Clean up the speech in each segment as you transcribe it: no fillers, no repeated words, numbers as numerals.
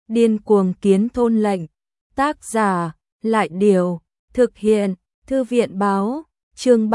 Điên cuồng kiến thôn lệnh. Tác giả, Lại Điều. Thực hiện, Thư viện báo. Chương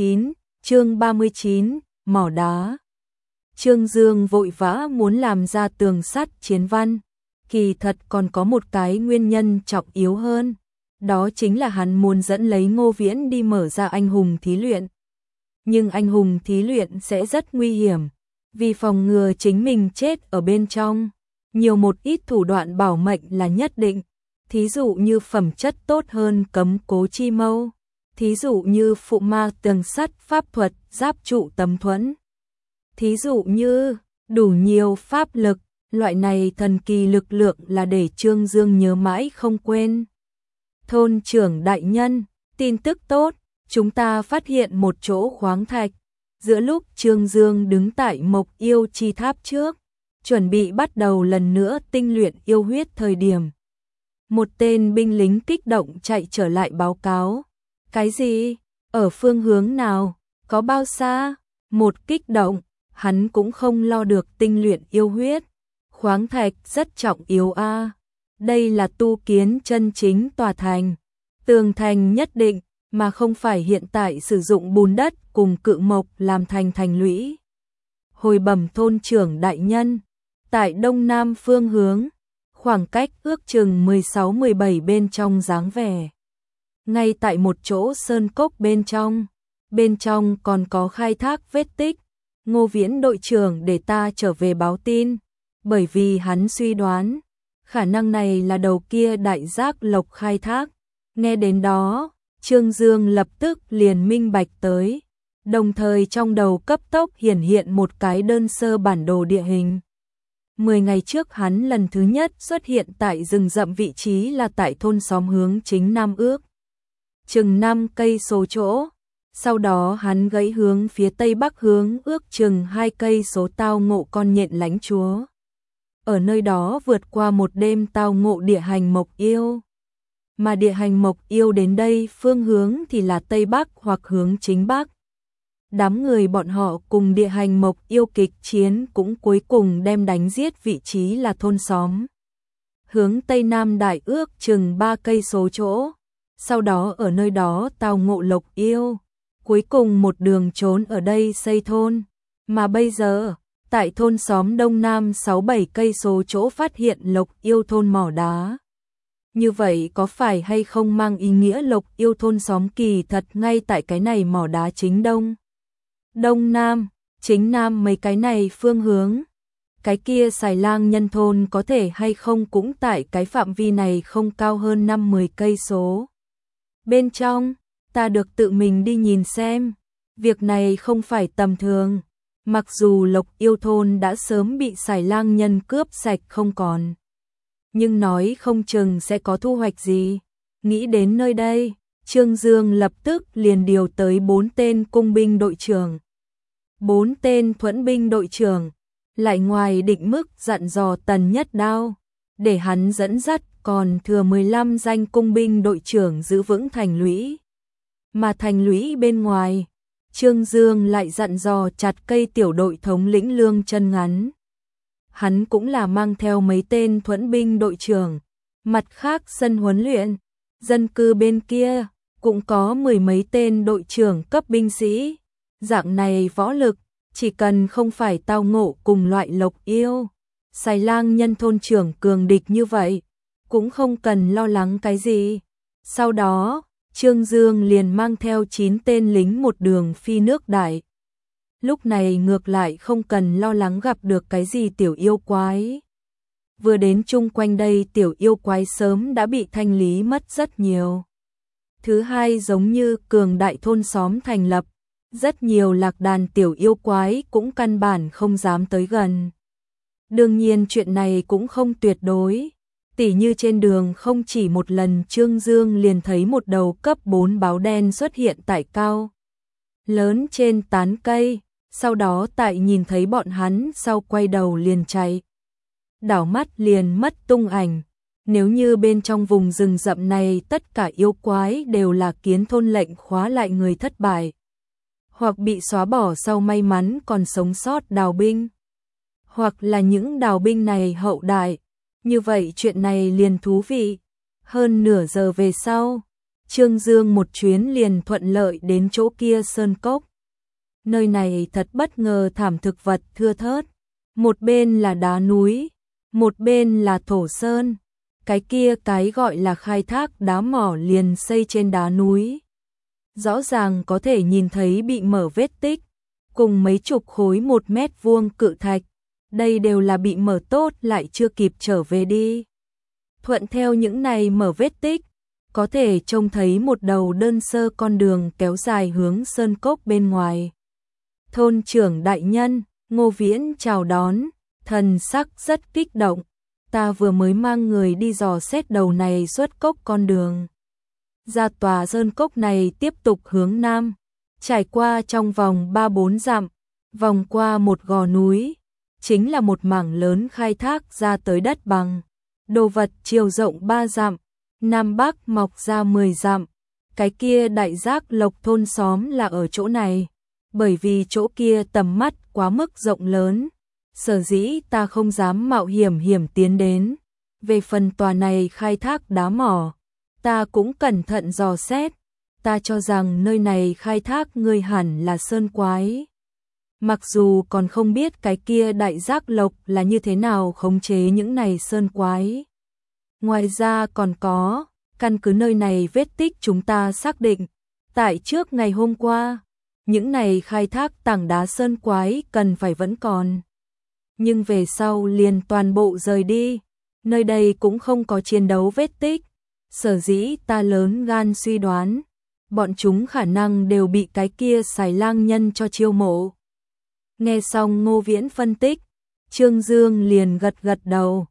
39, mỏ đá. Trương Dương vội vã muốn làm ra tường sắt chiến văn. Kỳ thật còn có một cái nguyên nhân trọng yếu hơn. Đó chính là hắn muốn dẫn lấy Ngô Viễn đi mở ra anh hùng thí luyện. Nhưng anh hùng thí luyện sẽ rất nguy hiểm. Vì phòng ngừa chính mình chết ở bên trong, nhiều một ít thủ đoạn bảo mệnh là nhất định. Thí dụ như phẩm chất tốt hơn cấm cố chi mâu. Thí dụ như phụ ma tường sắt pháp thuật giáp trụ tấm thuẫn. Thí dụ như đủ nhiều pháp lực, loại này thần kỳ lực lượng là để Trương Dương nhớ mãi không quên. Thôn trưởng đại nhân, tin tức tốt, chúng ta phát hiện một chỗ khoáng thạch. Giữa lúc Trương Dương đứng tại Mộc Yêu Chi Tháp trước, chuẩn bị bắt đầu lần nữa tinh luyện yêu huyết thời điểm. Một tên binh lính kích động chạy trở lại báo cáo. Cái gì? Ở phương hướng nào? Có bao xa? Một kích động, hắn cũng không lo được tinh luyện yêu huyết. Khoáng thạch rất trọng yếu a. Đây là tu kiến chân chính tòa thành. Tường thành nhất định, mà không phải hiện tại sử dụng bùn đất cùng cự mộc làm thành thành lũy. Hồi bẩm thôn trưởng đại nhân, tại đông nam phương hướng, khoảng cách ước chừng 16-17 bên trong dáng vẻ. Ngay tại một chỗ sơn cốc bên trong còn có khai thác vết tích. Ngô Viễn đội trưởng để ta trở về báo tin, bởi vì hắn suy đoán, khả năng này là đầu kia đại giác lộc khai thác. Nghe đến đó, Trương Dương lập tức liền minh bạch tới, đồng thời trong đầu cấp tốc hiển hiện một cái đơn sơ bản đồ địa hình. 10 ngày trước hắn lần thứ nhất xuất hiện tại rừng rậm, vị trí là tại thôn xóm hướng chính nam ước chừng 5 cây số chỗ. Sau đó hắn gãy hướng phía tây bắc hướng ước chừng 2 cây số tao ngộ con nhện lãnh chúa. Ở nơi đó vượt qua một đêm tao ngộ địa hành mộc yêu. Mà địa hành mộc yêu đến đây phương hướng thì là tây bắc hoặc hướng chính bắc. Đám người bọn họ cùng địa hành mộc yêu kịch chiến cũng cuối cùng đem đánh giết vị trí là thôn xóm. Hướng tây nam đại ước chừng 3 cây số chỗ. Sau đó ở nơi đó tao ngộ lộc yêu. Cuối cùng một đường trốn ở đây xây thôn. Mà bây giờ, tại thôn xóm đông nam 6-7 cây số chỗ phát hiện lộc yêu thôn mỏ đá. Như vậy có phải hay không mang ý nghĩa lộc yêu thôn xóm kỳ thật ngay tại cái này mỏ đá chính đông? Đông nam, chính nam mấy cái này phương hướng. Cái kia Xài Lang nhân thôn có thể hay không cũng tại cái phạm vi này không cao hơn 5-10 cây số. Bên trong, ta được tự mình đi nhìn xem. Việc này không phải tầm thường. Mặc dù lộc yêu thôn đã sớm bị Xài Lang nhân cướp sạch không còn, nhưng nói không chừng sẽ có thu hoạch gì. Nghĩ đến nơi đây, Trương Dương lập tức liền điều tới 4 tên cung binh đội trưởng, 4 tên thuẫn binh đội trưởng, lại ngoài định mức dặn dò Tần Nhất Đao, để hắn dẫn dắt còn thừa 15 danh cung binh đội trưởng giữ vững thành lũy. Mà thành lũy bên ngoài, Trương Dương lại dặn dò chặt cây tiểu đội thống lĩnh Lương Chân Ngắn. Hắn cũng là mang theo mấy tên thuẫn binh đội trưởng. Mặt khác sân huấn luyện, dân cư bên kia, cũng có 10 mấy tên đội trưởng cấp binh sĩ. Dạng này võ lực, chỉ cần không phải tao ngộ cùng loại lộc yêu, Xài Lang nhân thôn trưởng cường địch như vậy, cũng không cần lo lắng cái gì. Sau đó, Trương Dương liền mang theo 9 tên lính một đường phi nước đại. Lúc này ngược lại không cần lo lắng gặp được cái gì tiểu yêu quái. Vừa đến chung quanh đây tiểu yêu quái sớm đã bị thanh lý mất rất nhiều. Thứ hai, giống như cường đại thôn xóm thành lập, rất nhiều lạc đàn tiểu yêu quái cũng căn bản không dám tới gần. Đương nhiên chuyện này cũng không tuyệt đối. Tỉ như trên đường không chỉ một lần Trương Dương liền thấy một đầu cấp 4 báo đen xuất hiện tại cao lớn trên tán cây, sau đó tại nhìn thấy bọn hắn sau quay đầu liền chạy. Đảo mắt liền mất tung ảnh. Nếu như bên trong vùng rừng rậm này tất cả yêu quái đều là kiến thôn lệnh khóa lại người thất bại, hoặc bị xóa bỏ sau may mắn còn sống sót đào binh, hoặc là những đào binh này hậu đại, Như vậy chuyện này liền thú vị. Hơn nửa giờ về sau, Trương Dương một chuyến liền thuận lợi đến chỗ kia sơn cốc. Nơi này thật bất ngờ thảm thực vật thưa thớt. Một bên là đá núi, một bên là thổ sơn. Cái kia cái gọi là khai thác đá mỏ liền xây trên đá núi. Rõ ràng có thể nhìn thấy bị mở vết tích, cùng mấy chục khối 1 mét vuông cự thạch. Đây đều là bị mở tốt lại chưa kịp trở về đi. Thuận theo những này mở vết tích, có thể trông thấy một đầu đơn sơ con đường kéo dài hướng sơn cốc bên ngoài. Thôn trưởng đại nhân, Ngô Viễn chào đón, thần sắc rất kích động. Ta vừa mới mang người đi dò xét đầu này xuất cốc con đường. Ra tòa sơn cốc này tiếp tục hướng nam, trải qua trong vòng 3-4 dặm, vòng qua một gò núi, chính là một mảng lớn khai thác ra tới đất bằng. Đồ vật chiều rộng 3 dặm, nam bắc mọc ra 10 dặm. Cái kia đại giác lộc thôn xóm là ở chỗ này, bởi vì chỗ kia tầm mắt quá mức rộng lớn, sở dĩ ta không dám mạo hiểm tiến đến. Về phần tòa này khai thác đá mỏ, ta cũng cẩn thận dò xét, ta cho rằng nơi này khai thác ngươi hẳn là sơn quái. Mặc dù còn không biết cái kia đại giác lộc là như thế nào khống chế những này sơn quái. Ngoài ra còn có, căn cứ nơi này vết tích chúng ta xác định, tại trước ngày hôm qua, những này khai thác tảng đá sơn quái cần phải vẫn còn. Nhưng về sau liền toàn bộ rời đi, nơi đây cũng không có chiến đấu vết tích, sở dĩ ta lớn gan suy đoán, bọn chúng khả năng đều bị cái kia xài lang nhân cho chiêu mộ. Nghe xong Ngô Viễn phân tích, Trương Dương liền gật gật đầu,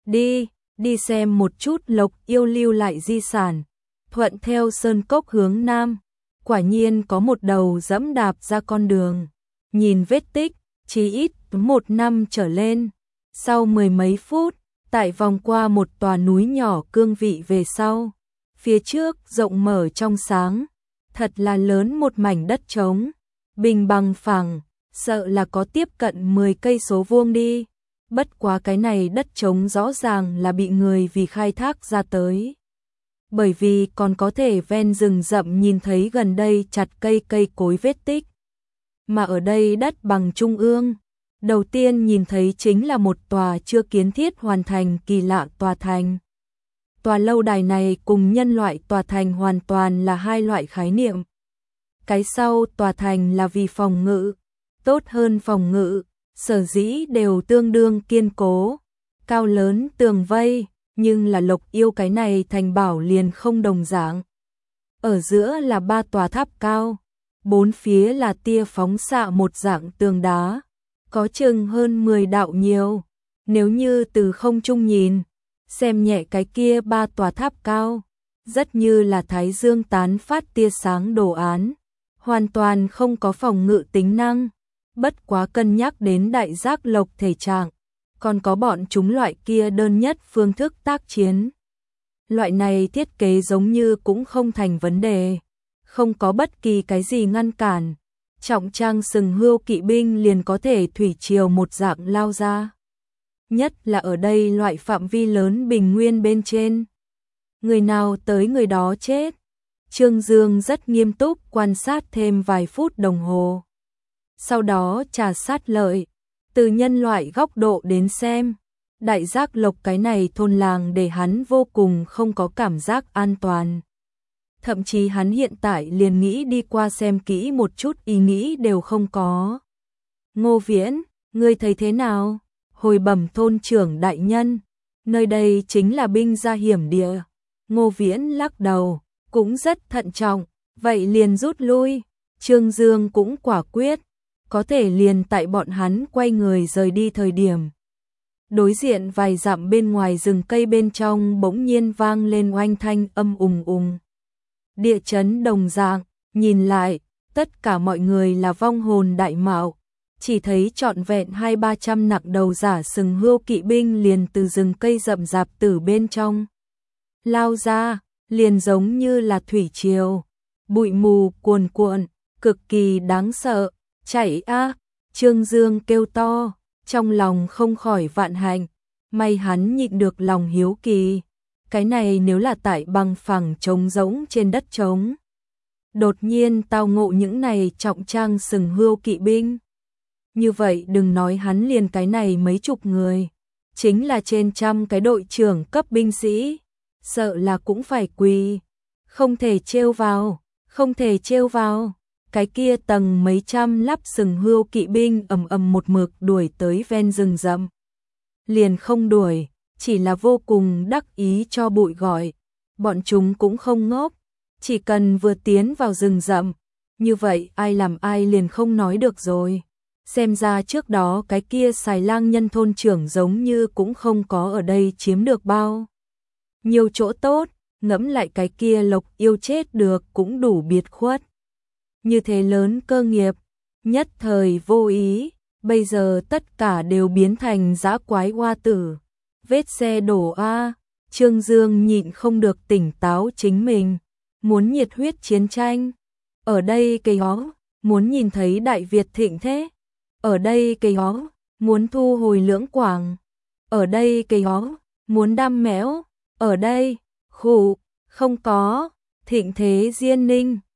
đi xem một chút lộc yêu lưu lại di sản. Thuận theo sơn cốc hướng nam, quả nhiên có một đầu dẫm đạp ra con đường, nhìn vết tích, chí ít 1 năm trở lên. Sau 10 mấy phút, tại vòng qua một tòa núi nhỏ cương vị về sau, phía trước rộng mở trong sáng, thật là lớn một mảnh đất trống, bình bằng phẳng, sợ là có tiếp cận 10 cây số vuông đi. Bất quá cái này đất trống rõ ràng là bị người vì khai thác ra tới. Bởi vì còn có thể ven rừng rậm nhìn thấy gần đây chặt cây cối vết tích. Mà ở đây đất bằng trung ương, đầu tiên nhìn thấy chính là một tòa chưa kiến thiết hoàn thành kỳ lạ tòa thành. Tòa lâu đài này cùng nhân loại tòa thành hoàn toàn là hai loại khái niệm. Cái sau tòa thành là vì phòng ngự, tốt hơn phòng ngự, sở dĩ đều tương đương kiên cố, cao lớn tường vây, nhưng là lộc yêu cái này thành bảo liền không đồng dạng. Ở giữa là 3 tòa tháp cao, 4 phía là tia phóng xạ một dạng tường đá, có chừng hơn 10 đạo nhiều. Nếu như từ không trung nhìn, xem nhẹ cái kia 3 tòa tháp cao, rất như là thái dương tán phát tia sáng đồ án, hoàn toàn không có phòng ngự tính năng. Bất quá cân nhắc đến đại giác lộc thể trạng, còn có bọn chúng loại kia đơn nhất phương thức tác chiến. Loại này thiết kế giống như cũng không thành vấn đề, không có bất kỳ cái gì ngăn cản. Trọng trang sừng hươu kỵ binh liền có thể thủy triều một dạng lao ra. Nhất là ở đây loại phạm vi lớn bình nguyên bên trên. Người nào tới người đó chết. Trương Dương rất nghiêm túc quan sát thêm vài phút đồng hồ. Sau đó trà sát lợi, từ nhân loại góc độ đến xem, đại giác lộc cái này thôn làng để hắn vô cùng không có cảm giác an toàn. Thậm chí hắn hiện tại liền nghĩ đi qua xem kỹ một chút ý nghĩ đều không có. Ngô Viễn, ngươi thấy thế nào? Hồi bẩm thôn trưởng đại nhân, nơi đây chính là binh gia hiểm địa. Ngô Viễn lắc đầu, cũng rất thận trọng, vậy liền rút lui. Trương Dương cũng quả quyết, có thể liền tại bọn hắn quay người rời đi thời điểm. Đối diện vài dặm bên ngoài rừng cây bên trong bỗng nhiên vang lên oanh thanh âm ùng ùng. Địa chấn đồng dạng, nhìn lại, tất cả mọi người là vong hồn đại mạo, chỉ thấy trọn vẹn 200-300 nặng đầu giả sừng hươu kỵ binh liền từ rừng cây rậm rạp từ bên trong lao ra, liền giống như là thủy triều, bụi mù cuồn cuộn, cực kỳ đáng sợ. Chạy a! Trương Dương kêu to, trong lòng không khỏi vạn hạnh, May hắn nhịn được lòng hiếu kỳ. Cái này nếu là tại bằng phẳng trống rỗng trên đất trống. Đột nhiên tao ngộ những này trọng trang sừng hươu kỵ binh. Như vậy đừng nói hắn liền cái này mấy chục người. Chính là trên trăm cái đội trưởng cấp binh sĩ. Sợ là cũng phải quỳ. Không thể trêu vào, không thể trêu vào. Cái kia tầng mấy trăm lắp sừng hươu kỵ binh ầm ầm một mực đuổi tới ven rừng rậm. Liền không đuổi, chỉ là vô cùng đắc ý cho bụi gọi. Bọn chúng cũng không ngốc, chỉ cần vừa tiến vào rừng rậm, như vậy ai làm ai liền không nói được rồi. Xem ra trước đó cái kia xài lang nhân thôn trưởng giống như cũng không có ở đây chiếm được bao nhiều chỗ tốt, ngẫm lại cái kia Lộc Yêu chết được cũng đủ biệt khuất. Như thế lớn cơ nghiệp, nhất thời vô ý, bây giờ tất cả đều biến thành dã quái hoa tử. Vết xe đổ a, Trương Dương nhịn không được tỉnh táo chính mình, muốn nhiệt huyết chiến tranh. Ở đây cây hó, muốn nhìn thấy Đại Việt thịnh thế. Ở đây cây hó, muốn thu hồi Lưỡng Quảng. Ở đây cây hó, muốn đam mẽo. Ở đây, khụ, không có, thịnh thế Diên Ninh.